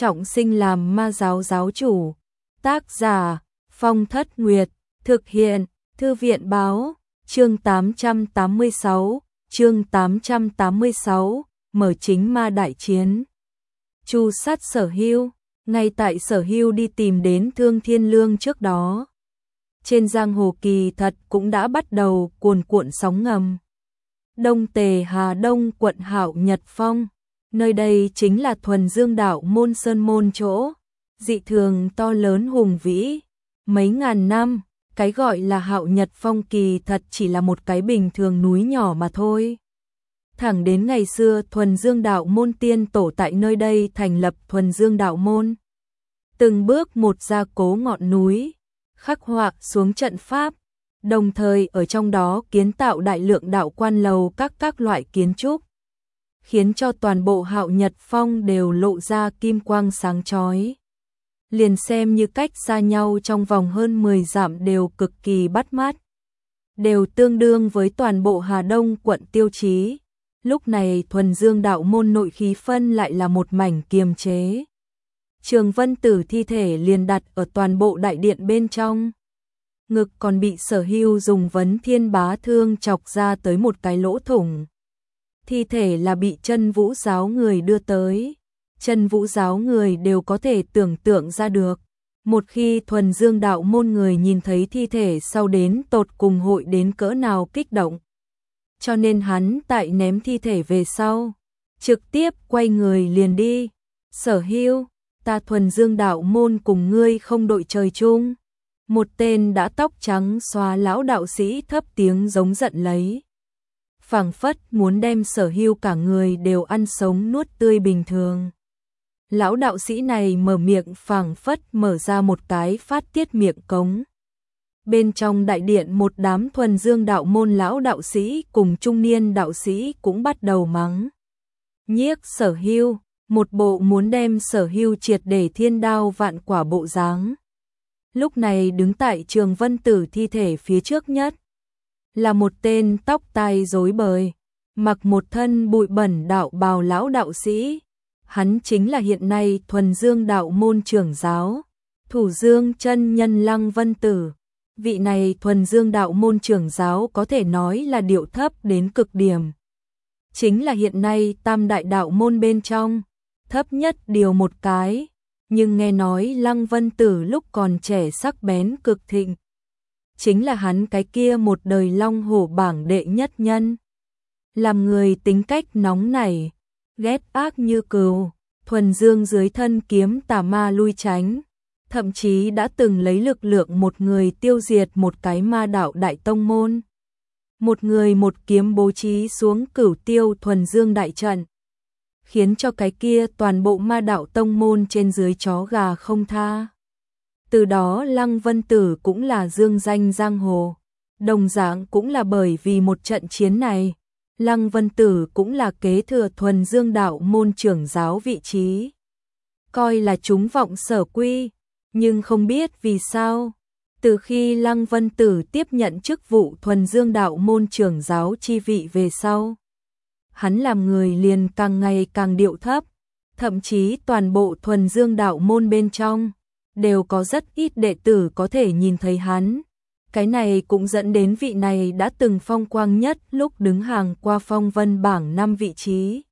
trọng sinh làm ma giáo giáo chủ. Tác giả Phong Thất Nguyệt, thực hiện Thư viện báo, chương 886, mở chính ma đại chiến. Chu sát Sở Hưu, ngay tại Sở Hưu đi tìm đến Thương Thiên Lương trước đó. Trên giang hồ kỳ thật cũng đã bắt đầu cuồn cuộn sóng ngầm. Đông Tề Hà Đông quận Hạo Nhật Phong, nơi đây chính là thuần dương đạo môn sơn môn chỗ, dị thường to lớn hùng vĩ, mấy ngàn năm, cái gọi là Hạo Nhật Phong kỳ thật chỉ là một cái bình thường núi nhỏ mà thôi. Thẳng đến ngày xưa thuần dương đạo môn tiên tổ tại nơi đây thành lập thuần dương đạo môn. Từng bước một gia cố ngọn núi, khắc họa xuống trận pháp, đồng thời ở trong đó kiến tạo đại lượng đạo quan lầu các loại kiến trúc, khiến cho toàn bộ Hạo Nhật Phong đều lộ ra kim quang sáng chói. Liền xem như cách xa nhau trong vòng hơn 10 dặm đều cực kỳ bắt mắt, đều tương đương với toàn bộ Hà Đông quận tiêu chí. Lúc này thuần dương đạo môn nội khí phân lại là một mảnh kiềm chế. Trường Vân Tử thi thể liền đặt ở toàn bộ đại điện bên trong. Ngực còn bị Sở Hưu dùng vấn thiên bá thương chọc ra tới một cái lỗ thủng. Thi thể là bị Chân Vũ giáo người đưa tới. Chân Vũ giáo người đều có thể tưởng tượng ra được. Một khi thuần dương đạo môn người nhìn thấy thi thể sau đến tột cùng hội đến cỡ nào kích động. Cho nên hắn tại ném thi thể về sau, trực tiếp quay người liền đi. Sở Hưu, ta thuần dương đạo môn cùng ngươi không đội trời chung. Một tên đã tóc trắng xóa lão đạo sĩ thấp tiếng giống giận lấy. Phảng phất muốn đem Sở Hưu cả người đều ăn sống nuốt tươi bình thường. Lão đạo sĩ này mở miệng phảng phất mở ra một cái phát tiết miệng cống. Bên trong đại điện một đám thuần dương đạo môn lão đạo sĩ cùng trung niên đạo sĩ cũng bắt đầu mắng nhiếc Sở Hưu, một bộ muốn đem Sở Hưu triệt để thiên đao vạn quả bộ dáng. Lúc này đứng tại Trường Vân Tử thi thể phía trước nhất là một tên tóc tai rối bời, mặc một thân bụi bẩn đạo bào lão đạo sĩ. Hắn chính là hiện nay thuần dương đạo môn trưởng giáo, Thủ Dương chân nhân Lăng Vân Tử. Vị này thuần dương đạo môn trưởng giáo có thể nói là điệu thấp đến cực điểm. Chính là hiện nay tam đại đạo môn bên trong, thấp nhất điều một cái. Nhưng nghe nói Lăng Vân Tử lúc còn trẻ sắc bén cực thịnh. Chính là hắn cái kia một đời long hổ bảng đệ nhất nhân. Làm người tính cách nóng nảy, ghét ác như cừu, thuần dương dưới thân kiếm tà ma lui tránh. Thậm chí đã từng lấy lực lượng một người tiêu diệt một cái ma đạo đại tông môn. Một người một kiếm bố trí xuống Cửu Tiêu thuần dương đại trận, khiến cho cái kia toàn bộ ma đạo tông môn trên dưới chó gà không tha. Từ đó Lăng Vân Tử cũng là dương danh giang hồ. Đồng dạng cũng là bởi vì một trận chiến này, Lăng Vân Tử cũng là kế thừa thuần dương đạo môn trưởng giáo vị trí. Coi là chúng vọng sở quy. Nhưng không biết vì sao, từ khi Lăng Vân Tử tiếp nhận chức vụ thuần dương đạo môn trưởng giáo chi vị về sau, hắn làm người liền càng ngày càng điệu thấp, thậm chí toàn bộ thuần dương đạo môn bên trong, đều có rất ít đệ tử có thể nhìn thấy hắn. Cái này cũng dẫn đến vị này đã từng phong quang nhất lúc đứng hàng qua phong vân bảng 5 vị trí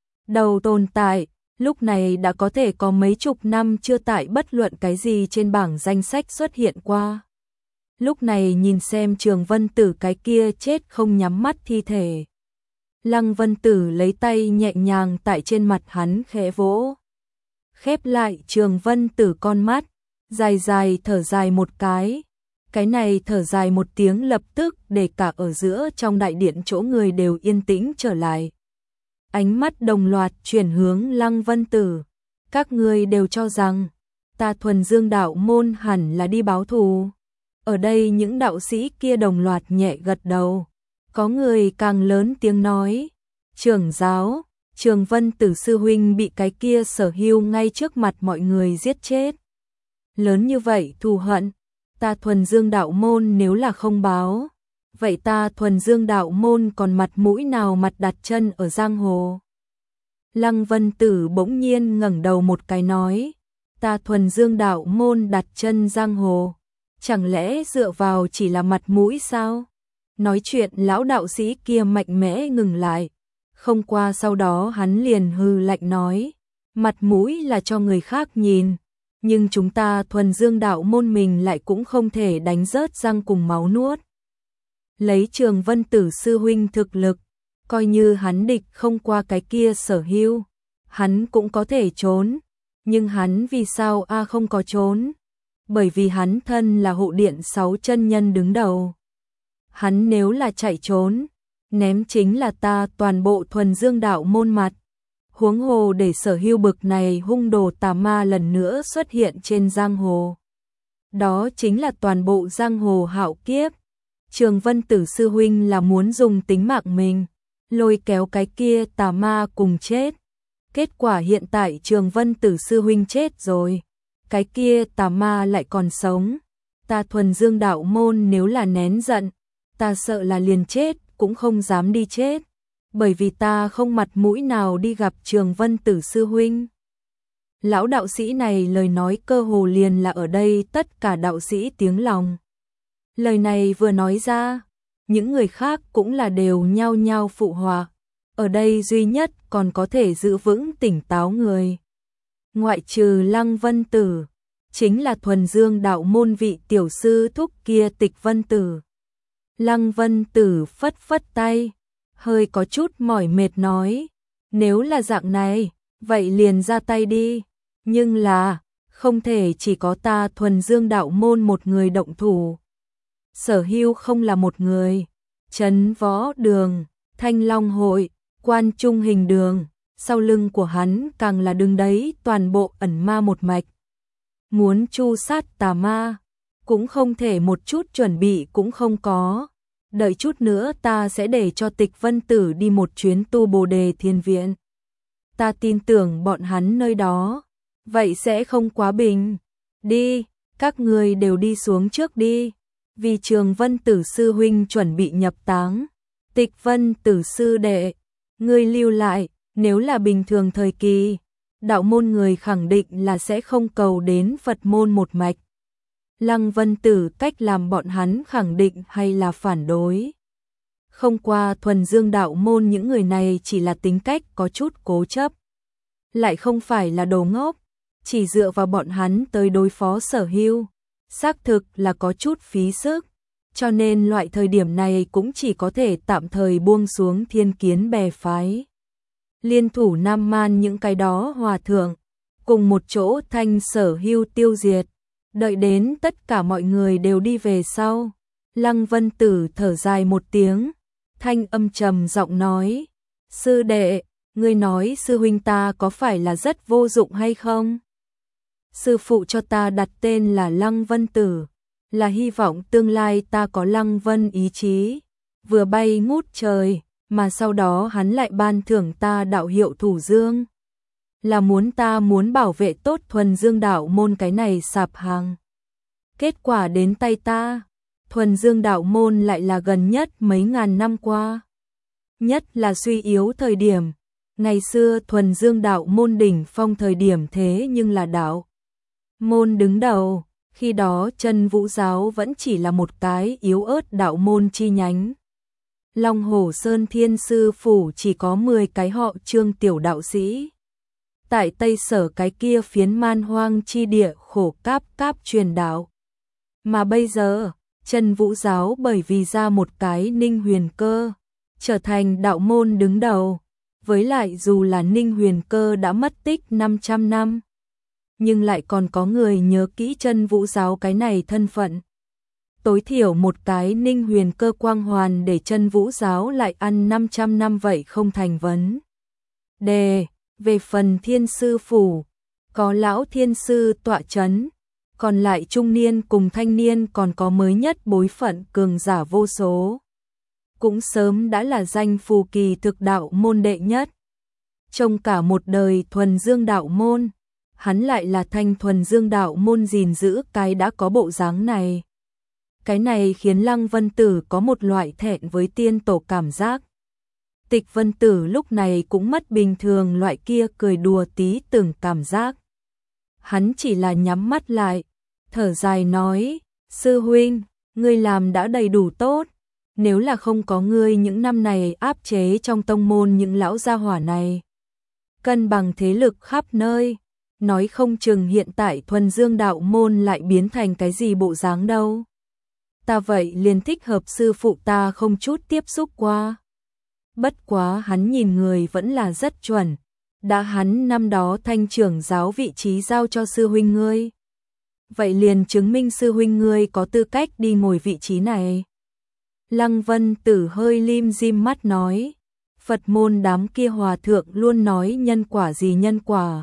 đầu tồn tại. Lúc này đã có thể có mấy chục năm chưa tại bất luận cái gì trên bảng danh sách xuất hiện qua. Lúc này nhìn xem Trường Vân Tử cái kia chết không nhắm mắt thi thể. Lăng Vân Tử lấy tay nhẹ nhàng tại trên mặt hắn khẽ vỗ. Khép lại Trường Vân Tử con mắt, dài dài thở dài một cái. Cái này thở dài một tiếng lập tức để cả ở giữa trong đại điện chỗ người đều yên tĩnh trở lại. Ánh mắt đồng loạt chuyển hướng Lăng Vân Tử. Các ngươi đều cho rằng ta thuần dương đạo môn hẳn là đi báo thù. Ở đây những đạo sĩ kia đồng loạt nhẹ gật đầu. Có người càng lớn tiếng nói. Trưởng giáo, Trường Vân Tử sư huynh bị cái kia Sở Hưu ngay trước mặt mọi người giết chết. Lớn như vậy thù hận, ta thuần dương đạo môn nếu là không báo, vậy ta thuần dương đạo môn còn mặt mũi nào mặt đặt chân ở giang hồ. Lăng Vân Tử bỗng nhiên ngẩng đầu một cái nói, ta thuần dương đạo môn đặt chân giang hồ, chẳng lẽ dựa vào chỉ là mặt mũi sao? Nói chuyện lão đạo sĩ kia mạnh mẽ ngừng lại, không qua sau đó hắn liền hừ lạnh nói, mặt mũi là cho người khác nhìn, nhưng chúng ta thuần dương đạo môn mình lại cũng không thể đánh rớt răng cùng máu nuốt. Lấy Trường Vân Tử sư huynh thực lực, coi như hắn địch không qua cái kia Sở Hưu, hắn cũng có thể trốn, nhưng hắn vì sao không có trốn? Bởi vì hắn thân là hộ điện 6 chân nhân đứng đầu. Hắn nếu là chạy trốn, ném chính là ta toàn bộ thuần dương đạo môn mặt. Huống hồ để Sở Hưu bực này hung đồ tà ma lần nữa xuất hiện trên giang hồ. Đó chính là toàn bộ giang hồ hạo kiếp. Trường Vân Tử sư huynh là muốn dùng tính mạng mình, lôi kéo cái kia tà ma cùng chết. Kết quả hiện tại Trường Vân Tử sư huynh chết rồi, cái kia tà ma lại còn sống. Ta thuần dương đạo môn nếu là nén giận, ta sợ là liền chết cũng không dám đi chết, bởi vì ta không mặt mũi nào đi gặp Trường Vân Tử sư huynh. Lão đạo sĩ này lời nói cơ hồ liền là ở đây tất cả đạo sĩ tiếng lòng. Lời này vừa nói ra, những người khác cũng là đều nhao nhao phụ họa. Ở đây duy nhất còn có thể giữ vững tỉnh táo người, ngoại trừ Lăng Vân Tử, chính là thuần dương đạo môn vị tiểu sư thúc kia Tịch Vân Tử. Lăng Vân Tử phất phất tay, hơi có chút mỏi mệt nói, nếu là dạng này, vậy liền ra tay đi, nhưng là, không thể chỉ có ta thuần dương đạo môn một người động thủ. Sở Hưu không là một người, Trấn Võ Đường, Thanh Long Hội, Quan Trung Hình Đường, sau lưng của hắn càng là đứng đấy toàn bộ ẩn ma một mạch. Muốn chu sát tà ma, cũng không thể một chút chuẩn bị cũng không có. Đợi chút nữa ta sẽ để cho Tịch Vân Tử đi một chuyến tu Bồ Đề Thiên Viện. Ta tin tưởng bọn hắn nơi đó, vậy sẽ không quá bình. Đi, các người đều đi xuống trước đi, vì Trường Vân Tử sư huynh chuẩn bị nhập táng. Tịch Vân Tử sư đệ, ngươi lưu lại, nếu là bình thường thời kỳ, đạo môn người khẳng định là sẽ không cầu đến Phật môn một mạch. Lăng Vân Tử cách làm bọn hắn khẳng định hay là phản đối. Không qua thuần dương đạo môn những người này chỉ là tính cách có chút cố chấp, lại không phải là đồ ngốc, chỉ dựa vào bọn hắn tới đối phó Sở Hưu, xác thực là có chút phí sức, cho nên loại thời điểm này cũng chỉ có thể tạm thời buông xuống thiên kiến bè phái. Liên thủ Nam Man những cái đó hòa thượng, cùng một chỗ thanh Sở Hưu tiêu diệt. Đợi đến tất cả mọi người đều đi về sau, Lăng Vân Tử thở dài một tiếng, thanh âm trầm giọng nói, sư đệ, ngươi nói sư huynh ta có phải là rất vô dụng hay không? Sư phụ cho ta đặt tên là Lăng Vân Tử, là hy vọng tương lai ta có Lăng Vân ý chí, vừa bay ngút trời, mà sau đó hắn lại ban thưởng ta đạo hiệu Thủ Dương. Là muốn ta muốn bảo vệ tốt thuần dương đạo môn cái này sạp hàng. Kết quả đến tay ta, thuần dương đạo môn lại là gần nhất mấy ngàn năm qua. Nhất là suy yếu thời điểm, ngày xưa thuần dương đạo môn đỉnh phong thời điểm thế nhưng là đạo môn đứng đầu, khi đó Chân Vũ giáo vẫn chỉ là một cái yếu ớt đạo môn chi nhánh. Long Hổ Sơn Thiên Sư Phủ chỉ có 10 cái họ Trương tiểu đạo sĩ. Tại Tây Sở cái kia phiến man hoang chi địa khổ cáp truyền đạo. Mà bây giờ, Chân Vũ giáo bởi vì ra một cái Ninh Huyền Cơ, trở thành đạo môn đứng đầu. Với lại dù là Ninh Huyền Cơ đã mất tích 500 năm, nhưng lại còn có người nhớ kỹ Chân Vũ giáo cái này thân phận. Tối thiểu một cái Ninh Huyền Cơ quang hoàn để Chân Vũ giáo lại ăn 500 năm vậy không thành vấn đề. Về phần Thiên Sư Phủ, có lão Thiên Sư tọa chấn, còn lại trung niên cùng thanh niên còn có mới nhất bối phận cường giả vô số. Cũng sớm đã là danh phù kỳ thực đạo môn đệ nhất. Trong cả một đời thuần dương đạo môn, hắn lại là thanh thuần dương đạo môn gìn giữ cái đã có bộ dáng này. Cái này khiến Lăng Vân Tử có một loại thẹn với tiên tổ cảm giác. Tịch Vân Tử lúc này cũng mất bình thường loại kia cười đùa tí từng cảm giác. Hắn chỉ là nhắm mắt lại, thở dài nói, sư huynh, ngươi làm đã đầy đủ tốt, nếu là không có ngươi những năm này áp chế trong tông môn những lão gia hỏa này, cân bằng thế lực khắp nơi, nói không chừng hiện tại Thuần Dương đạo môn lại biến thành cái gì bộ dáng đâu. Ta vậy liền thích hợp sư phụ ta không chút tiếp xúc qua. Bất quá hắn nhìn người vẫn là rất chuẩn, đã hắn năm đó thanh trưởng giáo vị trí giao cho sư huynh ngươi, vậy liền chứng minh sư huynh ngươi có tư cách đi ngồi vị trí này. Lăng Vân Tử hơi lim dim mắt nói, Phật môn đám kia hòa thượng luôn nói nhân quả gì nhân quả.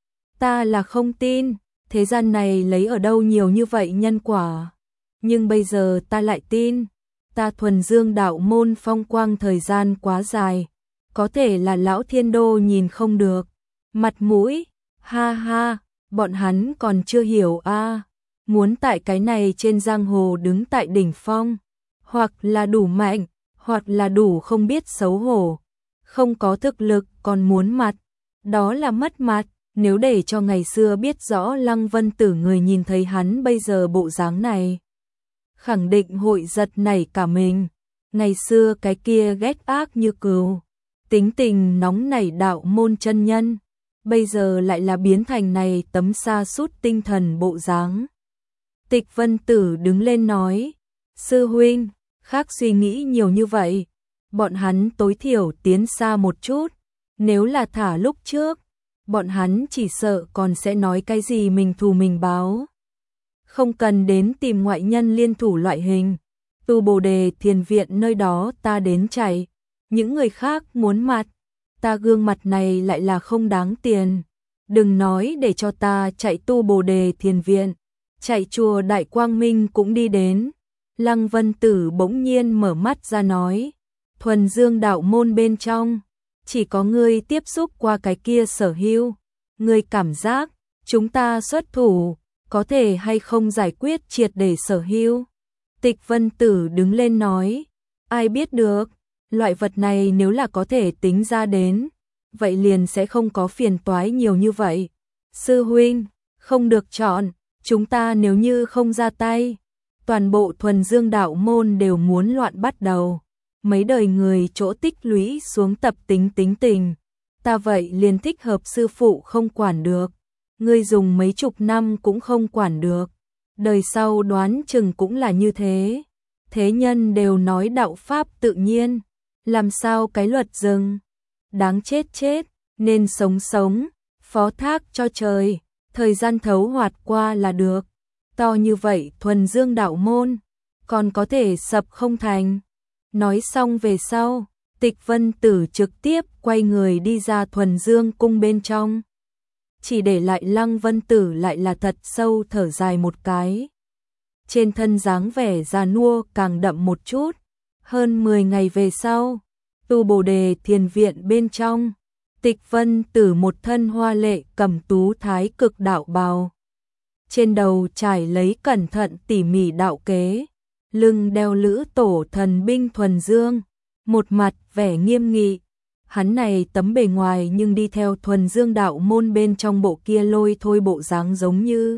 Ta là không tin, thế gian này lấy ở đâu nhiều như vậy nhân quả. Nhưng bây giờ ta lại tin, ta Thuần Dương đạo môn phong quang thời gian quá dài, có thể là lão thiên đô nhìn không được. Mặt mũi, ha ha, bọn hắn còn chưa hiểu a, muốn tại cái này trên giang hồ đứng tại đỉnh phong, hoặc là đủ mạnh, hoặc là đủ không biết xấu hổ, không có thực lực còn muốn mặt, đó là mất mặt. Nếu để cho ngày xưa biết rõ Lăng Vân Tử người nhìn thấy hắn bây giờ bộ dáng này, khẳng định hội giật nảy cả mình. Ngày xưa cái kia ghét ác như cừu, tính tình nóng nảy đạo môn chân nhân, bây giờ lại là biến thành này tấm sa sút tinh thần bộ dáng. Tịch Vân Tử đứng lên nói, sư huynh, khác suy nghĩ nhiều như vậy, bọn hắn tối thiểu tiến xa một chút, nếu là thả lúc trước, bọn hắn chỉ sợ còn sẽ nói cái gì mình thù mình báo. Không cần đến tìm ngoại nhân liên thủ loại hình, Tu Bồ Đề Thiền Viện nơi đó ta đến chạy, những người khác muốn mặt, ta gương mặt này lại là không đáng tiền. Đừng nói để cho ta chạy Tu Bồ Đề Thiền Viện, chạy chùa Đại Quang Minh cũng đi đến. Lăng Vân Tử bỗng nhiên mở mắt ra nói, Thuần Dương đạo môn bên trong, chỉ có ngươi tiếp xúc qua cái kia Sở Hưu, ngươi cảm giác chúng ta xuất thủ có thể hay không giải quyết triệt để Sở Hưu. Tịch Vân Tử đứng lên nói, ai biết được, loại vật này nếu là có thể tính ra đến, vậy liền sẽ không có phiền toái nhiều như vậy. Sư huynh, không được chọn, chúng ta nếu như không ra tay, toàn bộ Thuần Dương đạo môn đều muốn loạn bắt đầu. Mấy đời người chỗ tích lũy xuống tập tính tình, ta vậy liền thích hợp sư phụ không quản được, ngươi dùng mấy chục năm cũng không quản được, đời sau đoán chừng cũng là như thế. Thế nhân đều nói đạo pháp tự nhiên, làm sao cái luật dừng, đáng chết chết, nên sống, phó thác cho trời, thời gian thấu hoạt qua là được. To như vậy Thuần Dương đạo môn, còn có thể sập không thành. Nói xong về sau, Tịch Vân Tử trực tiếp quay người đi ra Thuần Dương cung bên trong. Chỉ để lại Lăng Vân Tử lại là thật sâu thở dài một cái. Trên thân dáng vẻ già nua càng đậm một chút. Hơn 10 ngày về sau, Tu Bồ Đề Thiền Viện bên trong, Tịch Vân Tử một thân hoa lệ cẩm tú thái cực đạo bào. Trên đầu trải lấy cẩn thận tỉ mỉ đạo kế, lưng đeo lữ tổ thần binh thuần dương, một mặt vẻ nghiêm nghị. Hắn này tấm bề ngoài nhưng đi theo Thuần Dương đạo môn bên trong bộ kia lôi thôi bộ dáng giống như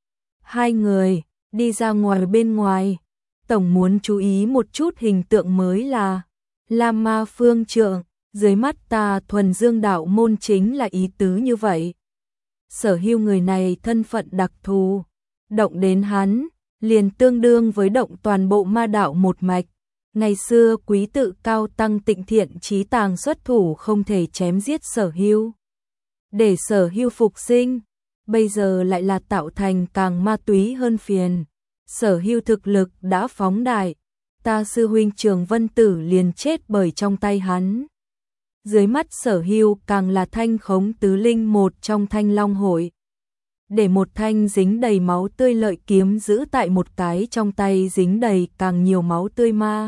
hai người đi ra ngoài bên ngoài. Tổng muốn chú ý một chút hình tượng mới là Lam Ma Phương Trượng, dưới mắt ta Thuần Dương đạo môn chính là ý tứ như vậy. Sở Hưu người này thân phận đặc thù, động đến hắn liền tương đương với động toàn bộ ma đạo một mạch. Ngày xưa quý tự cao tăng Tịnh Thiện Chí Tàng xuất thủ không thể chém giết Sở Hưu, để Sở Hưu phục sinh, bây giờ lại là tạo thành càng ma túy hơn phiền. Sở Hưu thực lực đã phóng đại, ta sư huynh Trường Vân Tử liền chết bởi trong tay hắn. Dưới mắt Sở Hưu càng là thanh khống tứ linh một trong Thanh Long hội, để một thanh dính đầy máu tươi lợi kiếm giữ tại một cái trong tay dính đầy càng nhiều máu tươi ma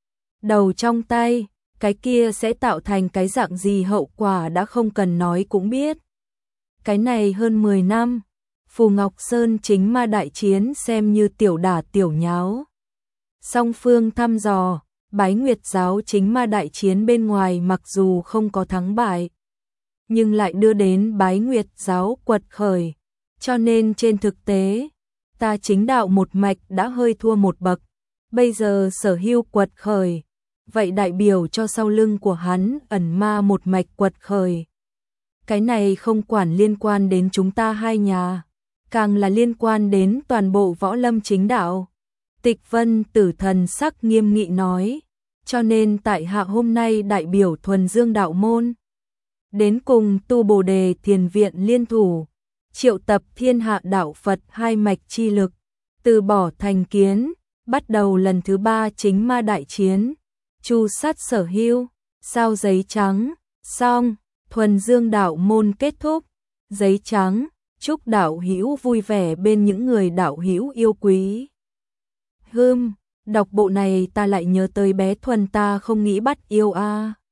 đầu trong tay, cái kia sẽ tạo thành cái dạng gì hậu quả đã không cần nói cũng biết. Cái này hơn 10 năm, Phù Ngọc Sơn chính ma đại chiến xem như tiểu đả tiểu nháo. Song phương thăm dò, Bái Nguyệt giáo chính ma đại chiến bên ngoài mặc dù không có thắng bại, nhưng lại đưa đến Bái Nguyệt giáo quật khởi, cho nên trên thực tế, ta chính đạo một mạch đã hơi thua một bậc, bây giờ Sở Hưu quật khởi, vậy đại biểu cho sau lưng của hắn ẩn ma một mạch quật khởi. Cái này không quản liên quan đến chúng ta hai nhà, càng là liên quan đến toàn bộ võ lâm chính đạo. Tịch Vân Tử thần sắc nghiêm nghị nói, cho nên tại hạ hôm nay đại biểu Thuần Dương đạo môn, đến cùng Tu Bồ Đề Thiền viện liên thủ, triệu tập thiên hạ đạo Phật hai mạch chi lực, từ bỏ thành kiến, bắt đầu lần thứ 3 chính ma đại chiến, chu sát Sở Hưu, sao giấy trắng, xong, Thuần Dương đạo môn kết thúc, giấy trắng, chúc đạo hữu vui vẻ bên những người đạo hữu yêu quý. Đọc bộ này ta lại nhớ tới bé Thuần ta không nghĩ bắt yêu a.